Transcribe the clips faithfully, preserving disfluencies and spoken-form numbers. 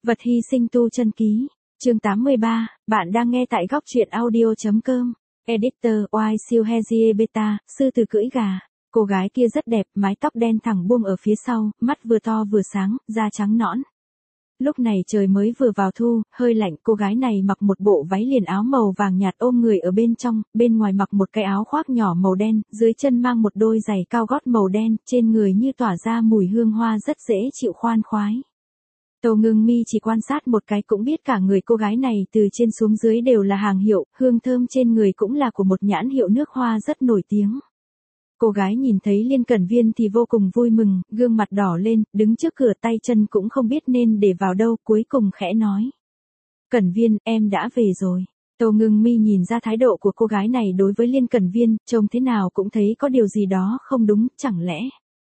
Vật hy sinh tu chân ký, chương tám mươi ba, bạn đang nghe tại góc truyện audio.com. Editor, Y siêu Hezie Beta, sư tử cưỡi gà. Cô gái kia rất đẹp, mái tóc đen thẳng buông ở phía sau, mắt vừa to vừa sáng, da trắng nõn. Lúc này trời mới vừa vào thu, hơi lạnh, cô gái này mặc một bộ váy liền áo màu vàng nhạt ôm người ở bên trong, bên ngoài mặc một cái áo khoác nhỏ màu đen, dưới chân mang một đôi giày cao gót màu đen, trên người như tỏa ra mùi hương hoa rất dễ chịu khoan khoái. Tô Ngưng Mi chỉ quan sát một cái cũng biết cả người cô gái này từ trên xuống dưới đều là hàng hiệu, hương thơm trên người cũng là của một nhãn hiệu nước hoa rất nổi tiếng. Cô gái nhìn thấy Liên Cẩn Viên thì vô cùng vui mừng, gương mặt đỏ lên, đứng trước cửa tay chân cũng không biết nên để vào đâu, cuối cùng khẽ nói. Cẩn Viên, em đã về rồi. Tô Ngưng Mi nhìn ra thái độ của cô gái này đối với Liên Cẩn Viên, trông thế nào cũng thấy có điều gì đó không đúng, chẳng lẽ.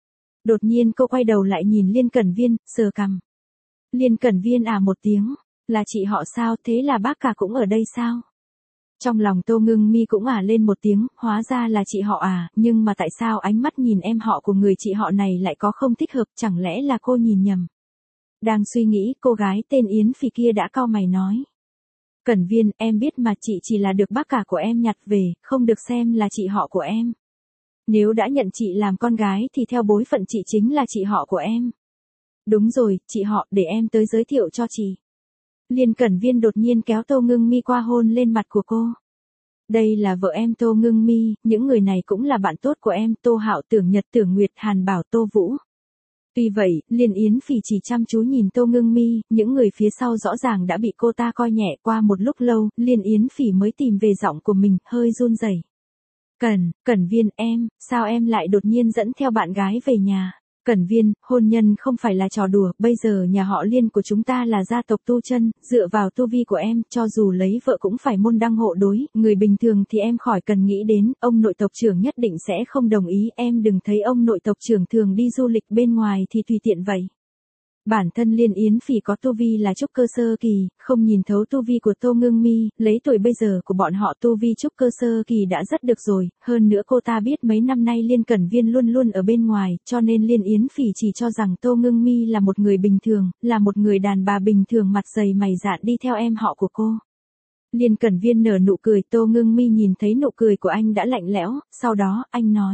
Đột nhiên cô quay đầu lại nhìn Liên Cẩn Viên, sờ cằm. Liên Cẩn Viên à một tiếng, là chị họ sao, thế là bác cả cũng ở đây sao? Trong lòng Tô Ngưng Mi cũng ả lên một tiếng, hóa ra là chị họ à, nhưng mà tại sao ánh mắt nhìn em họ của người chị họ này lại có không thích hợp, chẳng lẽ là cô nhìn nhầm? Đang suy nghĩ, cô gái tên Yến Phỉ kia đã cau mày nói. Cẩn Viên, em biết mà, chị chỉ là được bác cả của em nhặt về, không được xem là chị họ của em. Nếu đã nhận chị làm con gái thì theo bối phận chị chính là chị họ của em. Đúng rồi, chị họ, để em tới giới thiệu cho chị. Liên Cẩn Viên đột nhiên kéo Tô Ngưng Mi qua hôn lên mặt của cô. Đây là vợ em Tô Ngưng Mi, những người này cũng là bạn tốt của em, Tô Hạo, Tưởng Nhật, Tưởng Nguyệt, Hàn Bảo, Tô Vũ. Tuy vậy, Liên Yến Phỉ chỉ chăm chú nhìn Tô Ngưng Mi, những người phía sau rõ ràng đã bị cô ta coi nhẹ. Qua một lúc lâu, Liên Yến Phỉ mới tìm về giọng của mình, hơi run rẩy. Cẩn, Cẩn Viên em, sao em lại đột nhiên dẫn theo bạn gái về nhà? Cẩn Viên, hôn nhân không phải là trò đùa, bây giờ nhà họ Liên của chúng ta là gia tộc tu chân, dựa vào tu vi của em, cho dù lấy vợ cũng phải môn đăng hộ đối, người bình thường thì em khỏi cần nghĩ đến, ông nội tộc trưởng nhất định sẽ không đồng ý, em đừng thấy ông nội tộc trưởng thường đi du lịch bên ngoài thì tùy tiện vậy. Bản thân Liên Yến Phỉ có tu vi là trúc cơ sơ kỳ, không nhìn thấu tu vi của Tô Ngưng Mi, lấy tuổi bây giờ của bọn họ tu vi trúc cơ sơ kỳ đã rất được rồi, hơn nữa cô ta biết mấy năm nay Liên Cẩn Viên luôn luôn ở bên ngoài, cho nên Liên Yến Phỉ chỉ cho rằng Tô Ngưng Mi là một người bình thường, là một người đàn bà bình thường mặt dày mày dạn đi theo em họ của cô. Liên Cẩn Viên nở nụ cười, Tô Ngưng Mi nhìn thấy nụ cười của anh đã lạnh lẽo, sau đó, anh nói.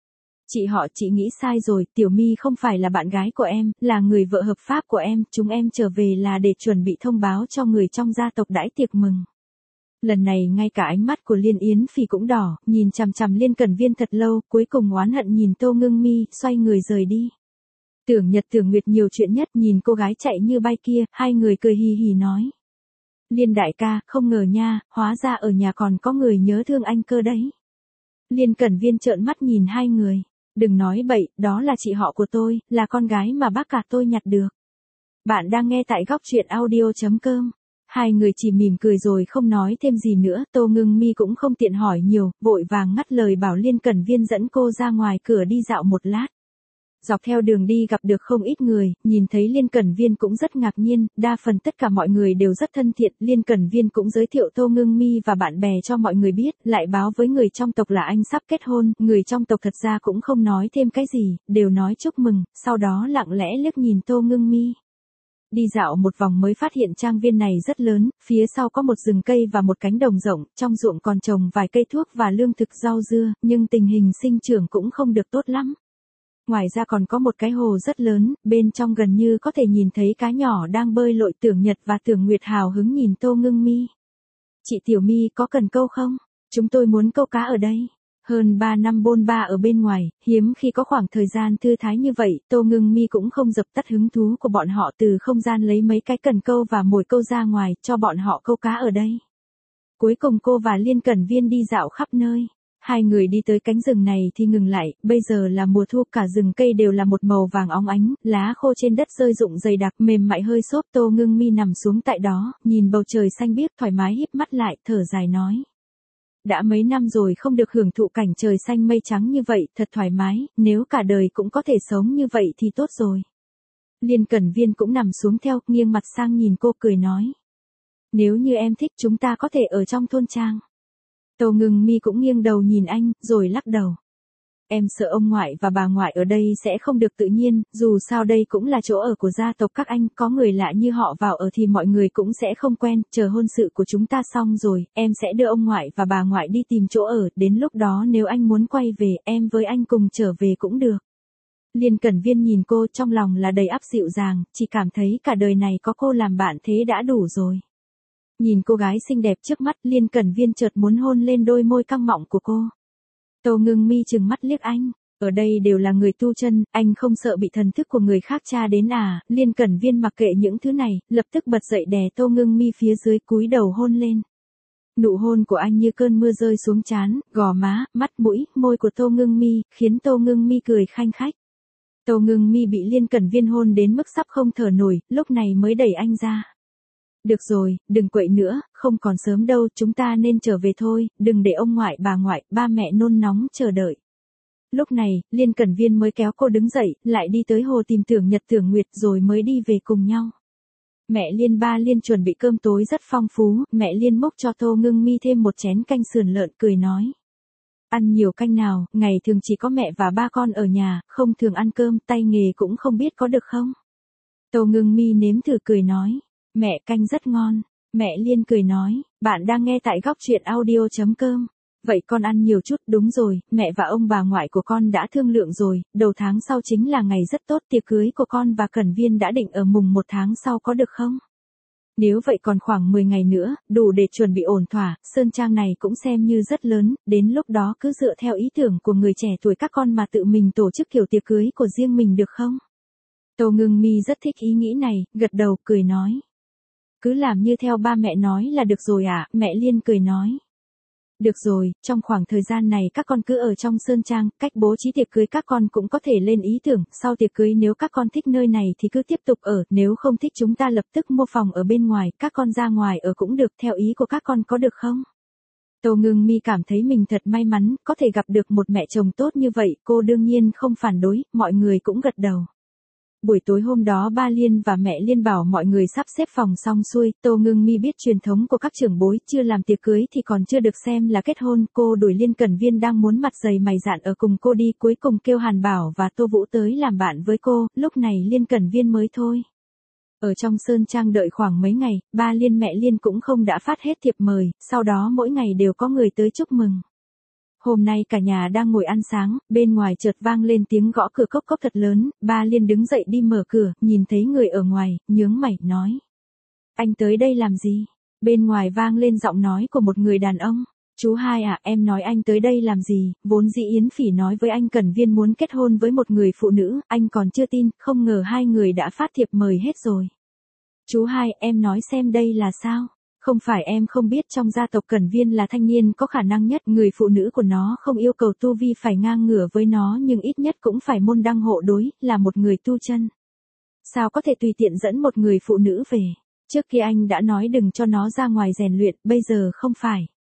Chị họ, chị nghĩ sai rồi, Tiểu Mi không phải là bạn gái của em, là người vợ hợp pháp của em, chúng em trở về là để chuẩn bị thông báo cho người trong gia tộc đãi tiệc mừng. Lần này ngay cả ánh mắt của Liên Yến Phỉ cũng đỏ, nhìn chằm chằm Liên Cẩn Viên thật lâu, cuối cùng oán hận nhìn Tô Ngưng Mi, xoay người rời đi. Tưởng Nhật Tưởng Nguyệt nhiều chuyện nhất nhìn cô gái chạy như bay kia, hai người cười hì hì nói. Liên đại ca, không ngờ nha, hóa ra ở nhà còn có người nhớ thương anh cơ đấy. Liên Cẩn Viên trợn mắt nhìn hai người. Đừng nói bậy, đó là chị họ của tôi, là con gái mà bác cả tôi nhặt được. Bạn đang nghe tại góc truyện audio.com. Hai người chỉ mỉm cười rồi không nói thêm gì nữa, Tô Ngưng Mi cũng không tiện hỏi nhiều, vội vàng ngắt lời bảo Liên Cẩn Viên dẫn cô ra ngoài cửa đi dạo một lát. Dọc theo đường đi gặp được không ít người, nhìn thấy Liên Cẩn Viên cũng rất ngạc nhiên, đa phần tất cả mọi người đều rất thân thiện, Liên Cẩn Viên cũng giới thiệu Tô Ngưng Mi và bạn bè cho mọi người biết, lại báo với người trong tộc là anh sắp kết hôn, người trong tộc thật ra cũng không nói thêm cái gì, đều nói chúc mừng, sau đó lặng lẽ liếc nhìn Tô Ngưng Mi. Đi dạo một vòng mới phát hiện trang viên này rất lớn, phía sau có một rừng cây và một cánh đồng rộng, trong ruộng còn trồng vài cây thuốc và lương thực rau dưa, nhưng tình hình sinh trưởng cũng không được tốt lắm. Ngoài ra còn có một cái hồ rất lớn, bên trong gần như có thể nhìn thấy cá nhỏ đang bơi lội. Tưởng Nhật và Tưởng Nguyệt hào hứng nhìn Tô Ngưng Mi. Chị Tiểu Mi có cần câu không? Chúng tôi muốn câu cá ở đây. Hơn ba năm bôn ba ở bên ngoài, hiếm khi có khoảng thời gian thư thái như vậy, Tô Ngưng Mi cũng không dập tắt hứng thú của bọn họ từ không gian lấy mấy cái cần câu và mồi câu ra ngoài, cho bọn họ câu cá ở đây. Cuối cùng cô và Liên Cẩn Viên đi dạo khắp nơi. Hai người đi tới cánh rừng này thì ngừng lại, bây giờ là mùa thu, cả rừng cây đều là một màu vàng óng ánh, lá khô trên đất rơi rụng dày đặc, mềm mại hơi xốp. Tô Ngưng Mi nằm xuống tại đó, nhìn bầu trời xanh biếc, thoải mái híp mắt lại, thở dài nói. Đã mấy năm rồi không được hưởng thụ cảnh trời xanh mây trắng như vậy, thật thoải mái, nếu cả đời cũng có thể sống như vậy thì tốt rồi. Liên Cẩn Viên cũng nằm xuống theo, nghiêng mặt sang nhìn cô cười nói. Nếu như em thích chúng ta có thể ở trong thôn trang. Tô Ngưng Mi cũng nghiêng đầu nhìn anh, rồi lắc đầu. em sợ ông ngoại và bà ngoại ở đây sẽ không được tự nhiên, dù sao đây cũng là chỗ ở của gia tộc các anh, có người lạ như họ vào ở thì mọi người cũng sẽ không quen, chờ hôn sự của chúng ta xong rồi, em sẽ đưa ông ngoại và bà ngoại đi tìm chỗ ở, đến lúc đó nếu anh muốn quay về, em với anh cùng trở về cũng được. Liên Cẩn Viên nhìn cô trong lòng là đầy ắp dịu dàng, chỉ cảm thấy cả đời này có cô làm bạn thế đã đủ rồi. Nhìn cô gái xinh đẹp trước mắt, Liên Cẩn Viên chợt muốn hôn lên đôi môi căng mọng của cô. Tô Ngưng Mi trừng mắt liếc anh, ở đây đều là người tu chân, anh không sợ bị thần thức của người khác tra đến à? Liên Cẩn Viên mặc kệ những thứ này, lập tức bật dậy đè Tô Ngưng Mi phía dưới cúi đầu hôn lên. Nụ hôn của anh như cơn mưa rơi xuống trán, gò má, mắt mũi, môi của Tô Ngưng Mi, khiến Tô Ngưng Mi cười khanh khách. Tô Ngưng Mi bị Liên Cẩn Viên hôn đến mức sắp không thở nổi, lúc này mới đẩy anh ra. Được rồi, đừng quậy nữa, không còn sớm đâu, chúng ta nên trở về thôi, đừng để ông ngoại bà ngoại, ba mẹ nôn nóng chờ đợi. Lúc này, Liên Cẩn Viên mới kéo cô đứng dậy, lại đi tới hồ tìm Tưởng Nhật Tưởng Nguyệt rồi mới đi về cùng nhau. Mẹ Liên ba Liên chuẩn bị cơm tối rất phong phú, mẹ Liên múc cho Tô Ngưng Mi thêm một chén canh sườn lợn cười nói. Ăn nhiều canh nào, ngày thường chỉ có mẹ và ba con ở nhà, không thường ăn cơm, tay nghề cũng không biết có được không. Tô Ngưng Mi nếm thử cười nói. Mẹ canh rất ngon. Mẹ Liên cười nói, bạn đang nghe tại góc truyện audio chấm com. Vậy con ăn nhiều chút, đúng rồi, mẹ và ông bà ngoại của con đã thương lượng rồi, đầu tháng sau chính là ngày rất tốt, tiệc cưới của con và Cẩn Viên đã định ở mùng một tháng sau có được không? Nếu vậy còn khoảng mười ngày nữa, đủ để chuẩn bị ổn thỏa, sơn trang này cũng xem như rất lớn, đến lúc đó cứ dựa theo ý tưởng của người trẻ tuổi các con mà tự mình tổ chức kiểu tiệc cưới của riêng mình được không? Tô Ngưng Mi rất thích ý nghĩ này, gật đầu, cười nói. Cứ làm như theo ba mẹ nói là được rồi ạ, à? Mẹ Liên cười nói. Được rồi, trong khoảng thời gian này các con cứ ở trong sơn trang, cách bố trí tiệc cưới các con cũng có thể lên ý tưởng, sau tiệc cưới nếu các con thích nơi này thì cứ tiếp tục ở, nếu không thích chúng ta lập tức mua phòng ở bên ngoài, các con ra ngoài ở cũng được, theo ý của các con có được không? Tô Ngưng Mi cảm thấy mình thật may mắn, có thể gặp được một mẹ chồng tốt như vậy, cô đương nhiên không phản đối, mọi người cũng gật đầu. Buổi tối hôm đó ba Liên và mẹ Liên bảo mọi người sắp xếp phòng xong xuôi, Tô Ngưng Mi biết truyền thống của các trưởng bối, chưa làm tiệc cưới thì còn chưa được xem là kết hôn, cô đuổi Liên Cẩn Viên đang muốn mặt dày mày dạn ở cùng cô đi, cuối cùng kêu Hàn Bảo và Tô Vũ tới làm bạn với cô, lúc này Liên Cẩn Viên mới thôi. Ở trong sơn trang đợi khoảng mấy ngày, ba Liên mẹ Liên cũng không đã phát hết thiệp mời, sau đó mỗi ngày đều có người tới chúc mừng. Hôm nay cả nhà đang ngồi ăn sáng, bên ngoài chợt vang lên tiếng gõ cửa cốc cốc thật lớn, ba Liên đứng dậy đi mở cửa, nhìn thấy người ở ngoài, nhướng mày, nói. Anh tới đây làm gì? Bên ngoài vang lên giọng nói của một người đàn ông. Chú Hai à, em nói anh tới đây làm gì, vốn dĩ Yến Phỉ nói với anh Cẩn Viên muốn kết hôn với một người phụ nữ, anh còn chưa tin, không ngờ hai người đã phát thiệp mời hết rồi. Chú Hai, em nói xem đây là sao? Không phải em không biết trong gia tộc Cẩn Viên là thanh niên có khả năng nhất, người phụ nữ của nó không yêu cầu tu vi phải ngang ngửa với nó nhưng ít nhất cũng phải môn đăng hộ đối, là một người tu chân. Sao có thể tùy tiện dẫn một người phụ nữ về? Trước kia anh đã nói đừng cho nó ra ngoài rèn luyện, bây giờ không phải.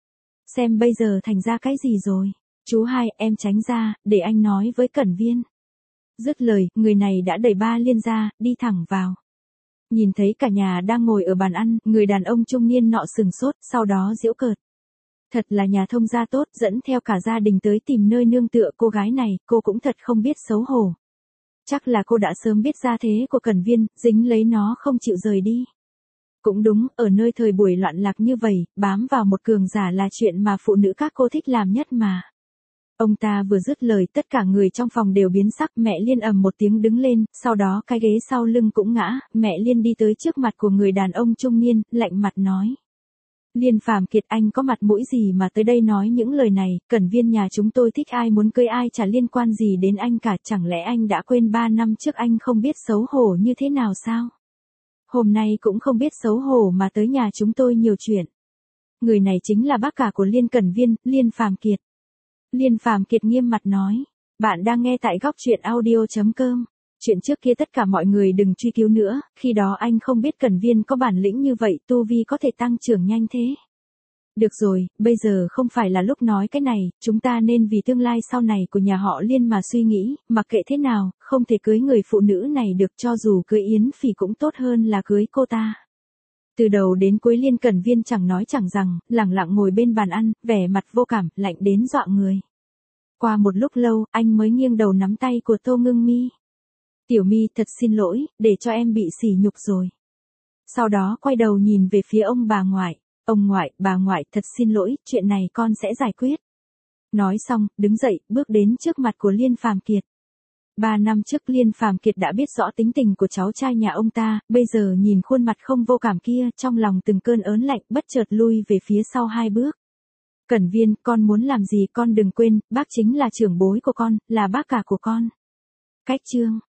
Xem bây giờ thành ra cái gì rồi? Chú Hai, em tránh ra, để anh nói với Cẩn Viên. Dứt lời, người này đã đẩy ba Liên ra, đi thẳng vào. Nhìn thấy cả nhà đang ngồi ở bàn ăn, người đàn ông trung niên nọ sừng sốt, sau đó giễu cợt. Thật là nhà thông gia tốt, dẫn theo cả gia đình tới tìm nơi nương tựa cô gái này, cô cũng thật không biết xấu hổ. Chắc là cô đã sớm biết gia thế của Cẩn Viên, dính lấy nó không chịu rời đi. Cũng đúng, ở nơi thời buổi loạn lạc như vậy, bám vào một cường giả là chuyện mà phụ nữ các cô thích làm nhất mà. Ông ta vừa dứt lời tất cả người trong phòng đều biến sắc, mẹ Liên ầm một tiếng đứng lên, sau đó cái ghế sau lưng cũng ngã, mẹ Liên đi tới trước mặt của người đàn ông trung niên, lạnh mặt nói. Liên Phàm Kiệt, anh có mặt mũi gì mà tới đây nói những lời này, Cẩn Viên nhà chúng tôi thích ai muốn cưới ai chả liên quan gì đến anh cả, chẳng lẽ anh đã quên ba năm trước anh không biết xấu hổ như thế nào sao? Hôm nay cũng không biết xấu hổ mà tới nhà chúng tôi nhiều chuyện. Người này chính là bác cả của Liên Cẩn Viên, Liên Phàm Kiệt. Liên Phàm Kiệt nghiêm mặt nói, bạn đang nghe tại góc truyện audio chấm com. Chuyện trước kia tất cả mọi người đừng truy cứu nữa, khi đó anh không biết Cẩn Viên có bản lĩnh như vậy, tu vi có thể tăng trưởng nhanh thế. Được rồi, bây giờ không phải là lúc nói cái này, chúng ta nên vì tương lai sau này của nhà họ Liên mà suy nghĩ, mặc kệ thế nào, không thể cưới người phụ nữ này được, cho dù cưới Yến Phỉ cũng tốt hơn là cưới cô ta. Từ đầu đến cuối Liên Cẩn Viên chẳng nói chẳng rằng, lẳng lặng ngồi bên bàn ăn, vẻ mặt vô cảm, lạnh đến dọa người. Qua một lúc lâu, anh mới nghiêng đầu nắm tay của Tô Ngưng Mi. Tiểu Mi thật xin lỗi, để cho em bị sỉ nhục rồi. Sau đó quay đầu nhìn về phía ông bà ngoại. Ông ngoại, bà ngoại thật xin lỗi, chuyện này con sẽ giải quyết. Nói xong, đứng dậy, bước đến trước mặt của Liên Phàm Kiệt. Ba năm trước Liên Phàm Kiệt đã biết rõ tính tình của cháu trai nhà ông ta, bây giờ nhìn khuôn mặt không vô cảm kia, trong lòng từng cơn ớn lạnh, bất chợt lui về phía sau hai bước. Cẩn Viên, con muốn làm gì con đừng quên, bác chính là trưởng bối của con, là bác cả của con. Cách chương